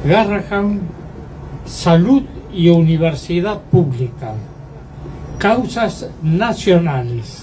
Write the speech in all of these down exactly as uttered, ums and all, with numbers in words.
Garrahan, salud y universidad pública, causas nacionales.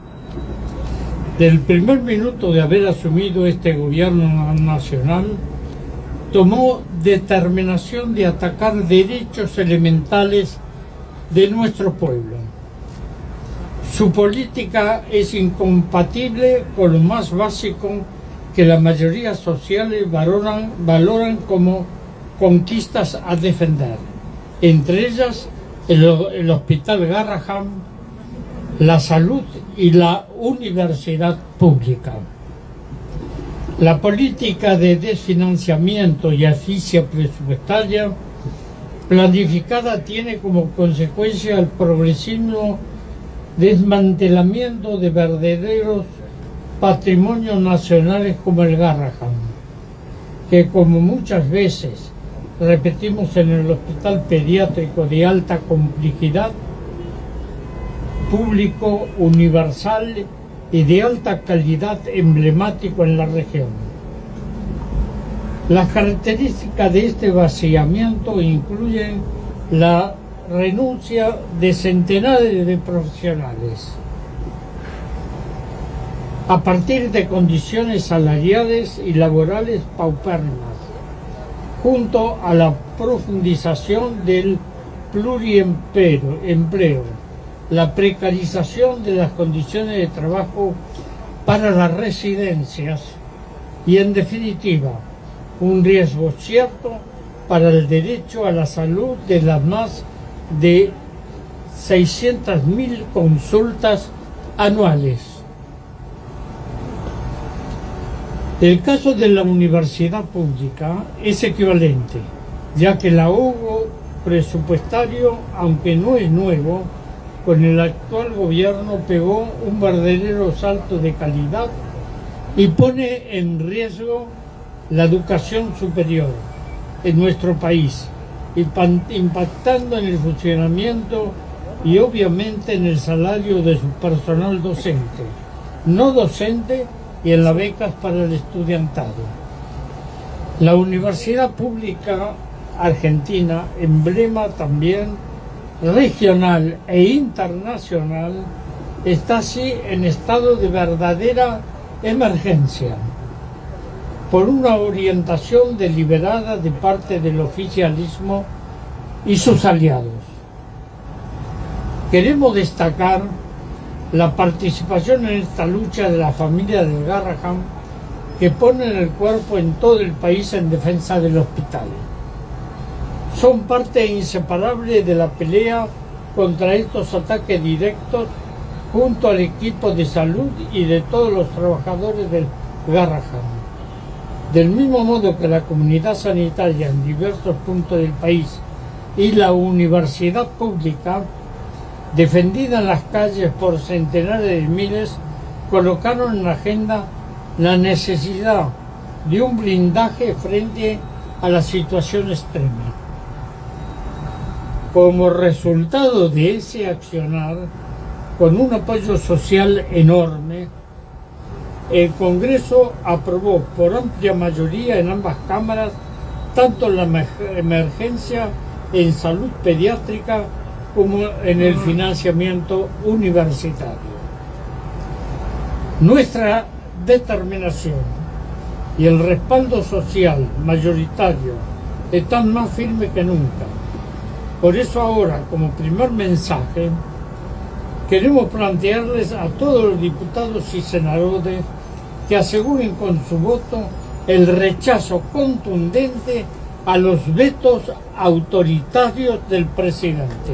Del primer minuto de haber asumido este gobierno nacional, tomó determinación de atacar derechos elementales de nuestro pueblo. Su política es incompatible con lo más básico que la mayoría sociales valoran, valoran como conquistas a defender, entre ellas el, el Hospital Garrahan, la salud y la universidad pública. La política de desfinanciamiento y asfixia presupuestaria planificada tiene como consecuencia el progresivo desmantelamiento de verdaderos patrimonios nacionales como el Garrahan, que como muchas veces repetimos en el Hospital Pediátrico de Alta Complejidad, público, universal y de alta calidad, emblemático en la región. Las características de este vaciamiento incluyen la renuncia de centenares de profesionales a partir de condiciones salariales y laborales paupérrimas, junto a la profundización del pluriempleo, la precarización de las condiciones de trabajo para las residencias y, en definitiva, un riesgo cierto para el derecho a la salud de las más de seiscientas mil consultas anuales. El caso de la universidad pública es equivalente, ya que el ahogo presupuestario, aunque no es nuevo, con el actual gobierno pegó un verdadero salto de calidad y pone en riesgo la educación superior en nuestro país, impactando en el funcionamiento y obviamente en el salario de su personal docente, no docente y en las becas para el estudiantado. La Universidad Pública Argentina, emblema también regional e internacional, está así en estado de verdadera emergencia por una orientación deliberada de parte del oficialismo y sus aliados. Queremos destacar la participación en esta lucha de la familia del Garrahan, que ponen el cuerpo en todo el país en defensa del hospital. Son parte inseparable de la pelea contra estos ataques directos junto al equipo de salud y de todos los trabajadores del Garrahan. Del mismo modo que la comunidad sanitaria en diversos puntos del país y la universidad pública, defendida en las calles por centenares de miles, colocaron en la agenda la necesidad de un blindaje frente a la situación extrema. Como resultado de ese accionar, con un apoyo social enorme, el Congreso aprobó por amplia mayoría en ambas cámaras tanto la emergencia en salud pediátrica como en el financiamiento universitario. Nuestra determinación y el respaldo social mayoritario están más firmes que nunca. Por eso ahora, como primer mensaje, queremos plantearles a todos los diputados y senadores que aseguren con su voto el rechazo contundente a los vetos autoritarios del presidente.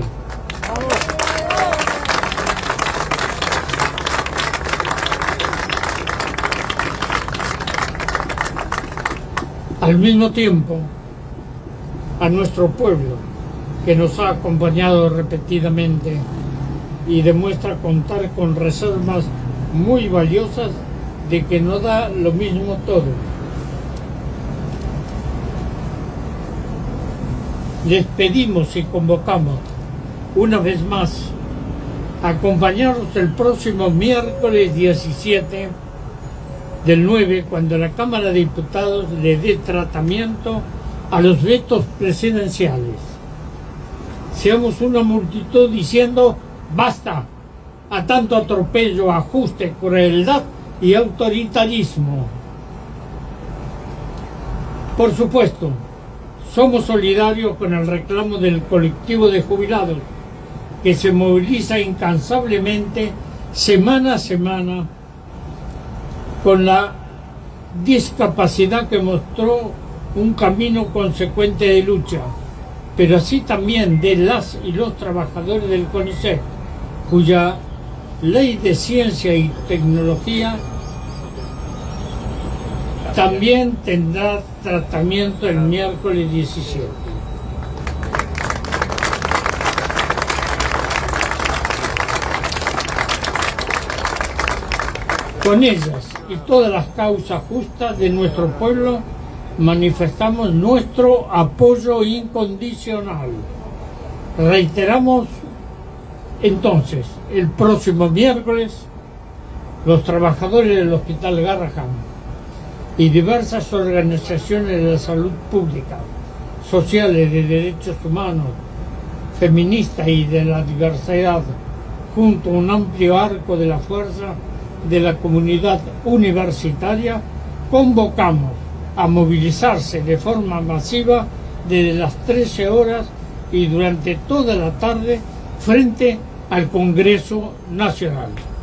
Al mismo tiempo, a nuestro pueblo, que nos ha acompañado repetidamente y demuestra contar con reservas muy valiosas de que no da lo mismo todo. Les pedimos y convocamos una vez más a acompañarnos el próximo miércoles diecisiete del nueve, cuando la Cámara de Diputados le dé tratamiento a los vetos presidenciales. Seamos una multitud diciendo basta a tanto atropello, ajuste, crueldad y autoritarismo. Por supuesto, somos solidarios con el reclamo del colectivo de jubilados que se moviliza incansablemente semana a semana con la discapacidad que mostró un camino consecuente de lucha, pero así también de las y los trabajadores del CONICET, cuya ley de ciencia y tecnología también tendrá tratamiento el miércoles diecisiete. Con ellas y todas las causas justas de nuestro pueblo manifestamos nuestro apoyo incondicional. Reiteramos entonces, el próximo miércoles, los trabajadores del Hospital Garrahan y diversas organizaciones de la salud pública, sociales, de derechos humanos, feministas y de la diversidad, junto a un amplio arco de la fuerza de la comunidad universitaria, convocamos a movilizarse de forma masiva desde las trece horas y durante toda la tarde frente al Congreso Nacional.